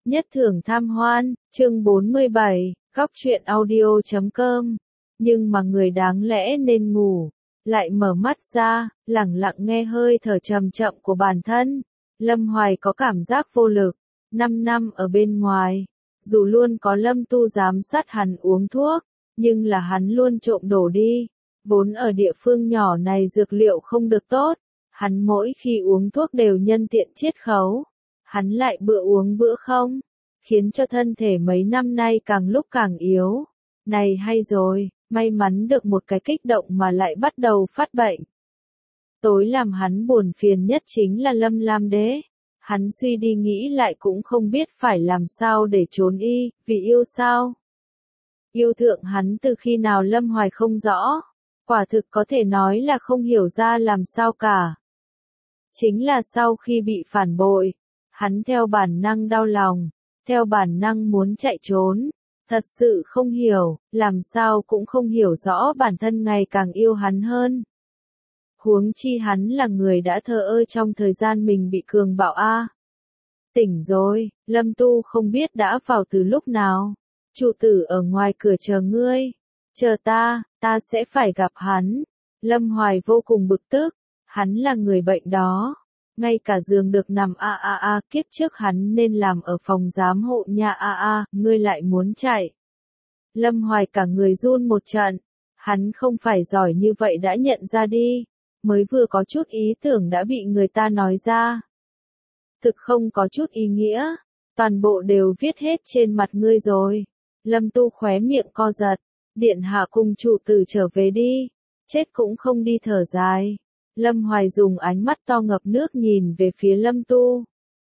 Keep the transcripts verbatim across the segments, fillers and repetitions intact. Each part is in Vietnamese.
Nhất thưởng tham hoan, chương bốn mươi bảy, góc truyện audio chấm com. Nhưng mà người đáng lẽ nên ngủ, lại mở mắt ra, lẳng lặng nghe hơi thở chậm chậm của bản thân. Lâm Hoài có cảm giác vô lực, năm năm ở bên ngoài, dù luôn có Lâm Tu giám sát hắn uống thuốc, nhưng là hắn luôn trộm đổ đi. Vốn ở địa phương nhỏ này dược liệu không được tốt, hắn mỗi khi uống thuốc đều nhân tiện chiết khấu. Hắn lại bữa uống bữa không, khiến cho thân thể mấy năm nay càng lúc càng yếu. Này hay rồi, may mắn được một cái kích động mà lại bắt đầu phát bệnh. Tối làm hắn buồn phiền nhất chính là Lâm Lam Đế. Hắn suy đi nghĩ lại cũng không biết phải làm sao để trốn y, vì yêu sao. Yêu thượng hắn từ khi nào Lâm Hoài không rõ, quả thực có thể nói là không hiểu ra làm sao cả. Chính là sau khi bị phản bội, hắn theo bản năng đau lòng, theo bản năng muốn chạy trốn, thật sự không hiểu, làm sao cũng không hiểu rõ bản thân ngày càng yêu hắn hơn. Huống chi hắn là người đã thờ ơ trong thời gian mình bị cường bạo a. Tỉnh rồi, Lâm Tu không biết đã vào từ lúc nào. Trụ tử ở ngoài cửa chờ ngươi, chờ ta, ta sẽ phải gặp hắn. Lâm Hoài vô cùng bực tức, hắn là người bệnh đó. Ngay cả giường được nằm a a a, kiếp trước hắn nên làm ở phòng giám hộ nhà a a, ngươi lại muốn chạy. Lâm Hoài cả người run một trận, hắn không phải giỏi như vậy đã nhận ra đi, mới vừa có chút ý tưởng đã bị người ta nói ra. Thực không có chút ý nghĩa, toàn bộ đều viết hết trên mặt ngươi rồi. Lâm Tu khóe miệng co giật, điện hạ cùng trụ tử trở về đi, chết cũng không đi thở dài. Lâm Hoài dùng ánh mắt to ngập nước nhìn về phía Lâm Tu.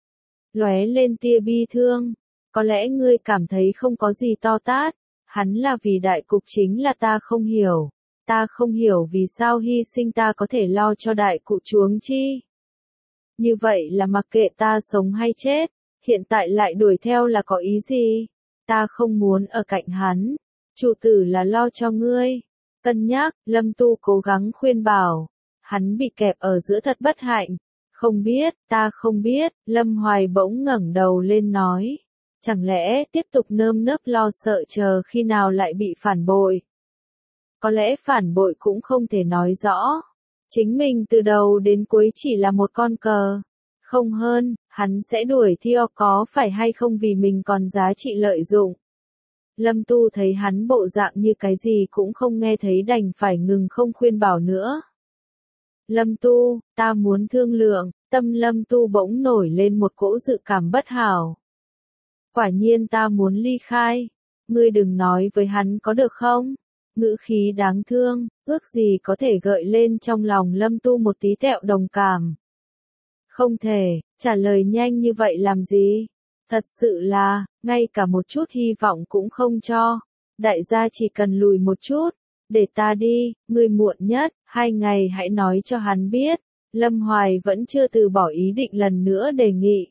Lóe lên tia bi thương, có lẽ ngươi cảm thấy không có gì to tát, hắn là vì đại cục chính là ta không hiểu, ta không hiểu vì sao hy sinh ta có thể lo cho đại cụ chuống chi. Như vậy là mặc kệ ta sống hay chết, hiện tại lại đuổi theo là có ý gì, ta không muốn ở cạnh hắn, trụ tử là lo cho ngươi. Cân nhắc, Lâm Tu cố gắng khuyên bảo. Hắn bị kẹp ở giữa thật bất hạnh. Không biết, ta không biết, Lâm Hoài bỗng ngẩng đầu lên nói. Chẳng lẽ tiếp tục nơm nớp lo sợ chờ khi nào lại bị phản bội? Có lẽ phản bội cũng không thể nói rõ. Chính mình từ đầu đến cuối chỉ là một con cờ. Không hơn, hắn sẽ đuổi theo có phải hay không vì mình còn giá trị lợi dụng. Lâm Tu thấy hắn bộ dạng như cái gì cũng không nghe thấy đành phải ngừng không khuyên bảo nữa. Lâm Tu, ta muốn thương lượng, tâm Lâm Tu bỗng nổi lên một cỗ dự cảm bất hảo. Quả nhiên ta muốn ly khai, ngươi đừng nói với hắn có được không? Ngữ khí đáng thương, ước gì có thể gợi lên trong lòng Lâm Tu một tí tẹo đồng cảm. Không thể, trả lời nhanh như vậy làm gì? Thật sự là, ngay cả một chút hy vọng cũng không cho. Đại gia chỉ cần lùi một chút. Để ta đi, ngươi muộn nhất, hai ngày hãy nói cho hắn biết. Lâm Hoài vẫn chưa từ bỏ ý định lần nữa đề nghị.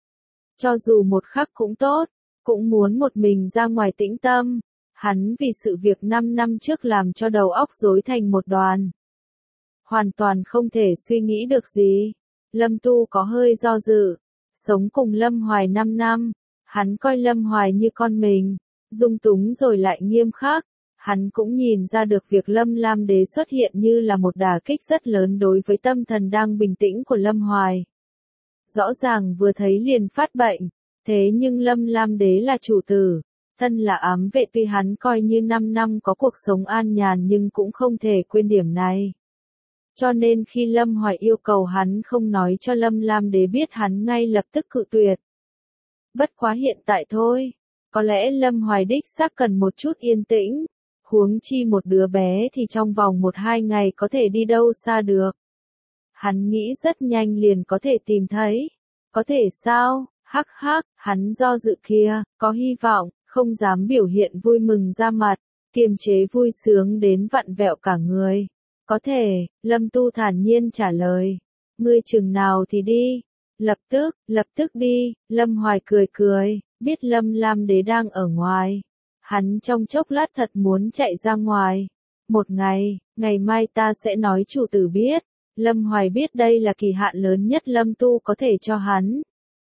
Cho dù một khắc cũng tốt, cũng muốn một mình ra ngoài tĩnh tâm. Hắn vì sự việc năm năm trước làm cho đầu óc rối thành một đoàn. Hoàn toàn không thể suy nghĩ được gì. Lâm Tu có hơi do dự. Sống cùng Lâm Hoài năm năm, hắn coi Lâm Hoài như con mình, dung túng rồi lại nghiêm khắc. Hắn cũng nhìn ra được việc Lâm Lam Đế xuất hiện như là một đả kích rất lớn đối với tâm thần đang bình tĩnh của Lâm Hoài. Rõ ràng vừa thấy liền phát bệnh, thế nhưng Lâm Lam Đế là chủ tử, thân là ám vệ tuy hắn coi như năm năm có cuộc sống an nhàn nhưng cũng không thể quên điểm này. Cho nên khi Lâm Hoài yêu cầu hắn không nói cho Lâm Lam Đế biết hắn ngay lập tức cự tuyệt. Bất quá hiện tại thôi, có lẽ Lâm Hoài đích xác cần một chút yên tĩnh. Huống chi một đứa bé thì trong vòng một hai ngày có thể đi đâu xa được. Hắn nghĩ rất nhanh liền có thể tìm thấy. Có thể sao? Hắc hắc, hắn do dự kia, có hy vọng, không dám biểu hiện vui mừng ra mặt, kiềm chế vui sướng đến vặn vẹo cả người. Có thể, Lâm Tu thản nhiên trả lời. Ngươi chừng nào thì đi. Lập tức, lập tức đi, Lâm Hoài cười cười, biết Lâm Lam Đế đang ở ngoài. Hắn trong chốc lát thật muốn chạy ra ngoài. Một ngày, ngày mai ta sẽ nói chủ tử biết. Lâm Hoài biết đây là kỳ hạn lớn nhất Lâm Tu có thể cho hắn.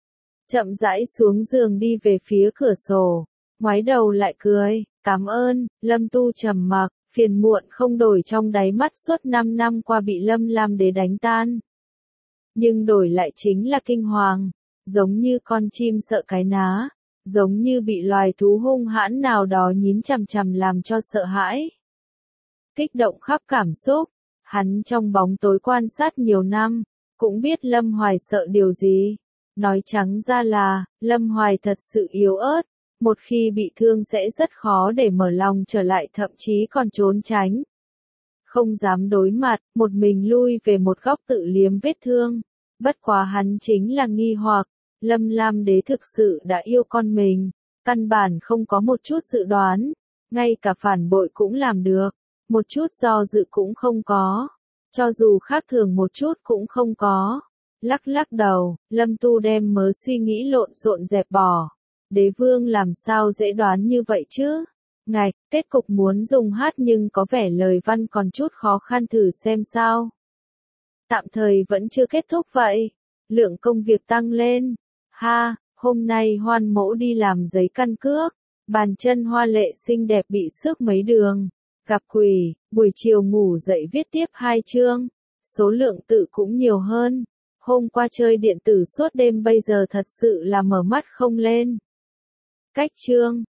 chậm rãi xuống giường đi về phía cửa sổ, ngoái đầu lại cười, cảm ơn. Lâm Tu trầm mặc, phiền muộn không đổi trong đáy mắt suốt năm năm qua bị Lâm Lam Đế đánh tan. Nhưng đổi lại chính là kinh hoàng, giống như con chim sợ cái ná, giống như bị loài thú hung hãn nào đó nhín chằm chằm làm cho sợ hãi. Kích động khắp cảm xúc, hắn trong bóng tối quan sát nhiều năm, cũng biết Lâm Hoài sợ điều gì. Nói trắng ra là, Lâm Hoài thật sự yếu ớt, một khi bị thương sẽ rất khó để mở lòng trở lại, thậm chí còn trốn tránh. Không dám đối mặt, một mình lui về một góc tự liếm vết thương. Bất quá hắn chính là nghi hoặc, Lâm Lam Đế thực sự đã yêu con mình, căn bản không có một chút dự đoán, ngay cả phản bội cũng làm được, một chút do dự cũng không có, cho dù khác thường một chút cũng không có. Lắc lắc đầu, Lâm Tu đem mớ suy nghĩ lộn xộn dẹp bỏ. Đế vương làm sao dễ đoán như vậy chứ? Ngạch, kết cục muốn dùng hát nhưng có vẻ lời văn còn chút khó khăn, thử xem sao. Tạm thời vẫn chưa kết thúc vậy. Lượng công việc tăng lên. Ha, hôm nay Hoan mẫu đi làm giấy căn cước. Bàn chân hoa lệ xinh đẹp bị xước mấy đường. Gặp quỷ, buổi chiều ngủ dậy viết tiếp hai chương. Số lượng tự cũng nhiều hơn. Hôm qua chơi điện tử suốt đêm bây giờ thật sự là mở mắt không lên. Cách chương